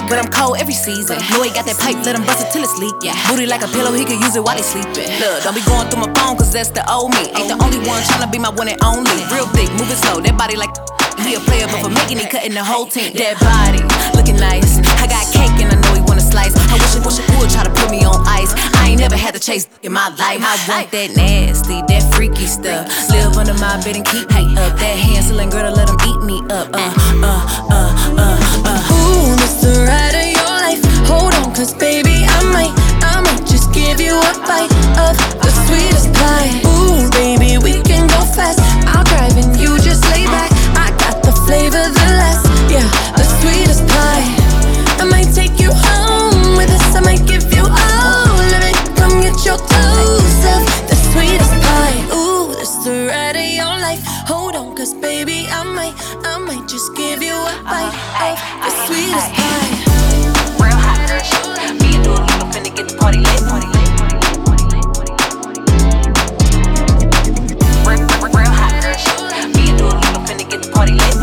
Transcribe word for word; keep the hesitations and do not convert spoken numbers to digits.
but I'm cold every season. Know he got that pipe, let him bust it till it's leak. Yeah. Booty like a pillow, he could use it while he sleeping. Look, don't be going through my phone, cause that's the old me. Ain't the only one tryna be my one and only. Real thick, moving slow, that body like he a player, but for making it, cutting the whole team. That body, looking nice. I got cake and I know he wanna slice. I wish it, wish it would try to put me on ice. I ain't never had to chase in my life. I want that nasty, that freaky stuff. Live under my bed and keep me up. That Hansel girl to let him eat me up. Uh, uh, uh, uh, uh. Ooh, this the ride of your life. Hold on, cause baby, I might, I might just give you a bite of the sweetest pie. Ooh, baby, we can go fast. I'll drive and you just lay back. I got the flavor, the last, yeah, the sweetest pie. I might take you home with us. I might give you all of it. Come get your dose of the sweetest pie. Ooh, this the ride of your life. Hold on, cause baby, I might, I might just give you a bite of the sweetest pie. Real hot, me and Dua Lipa finna get the party lit, party lit, party lit, party lit, party lit. Real, real, real hot, me and Dua Lipa finna get the party lit.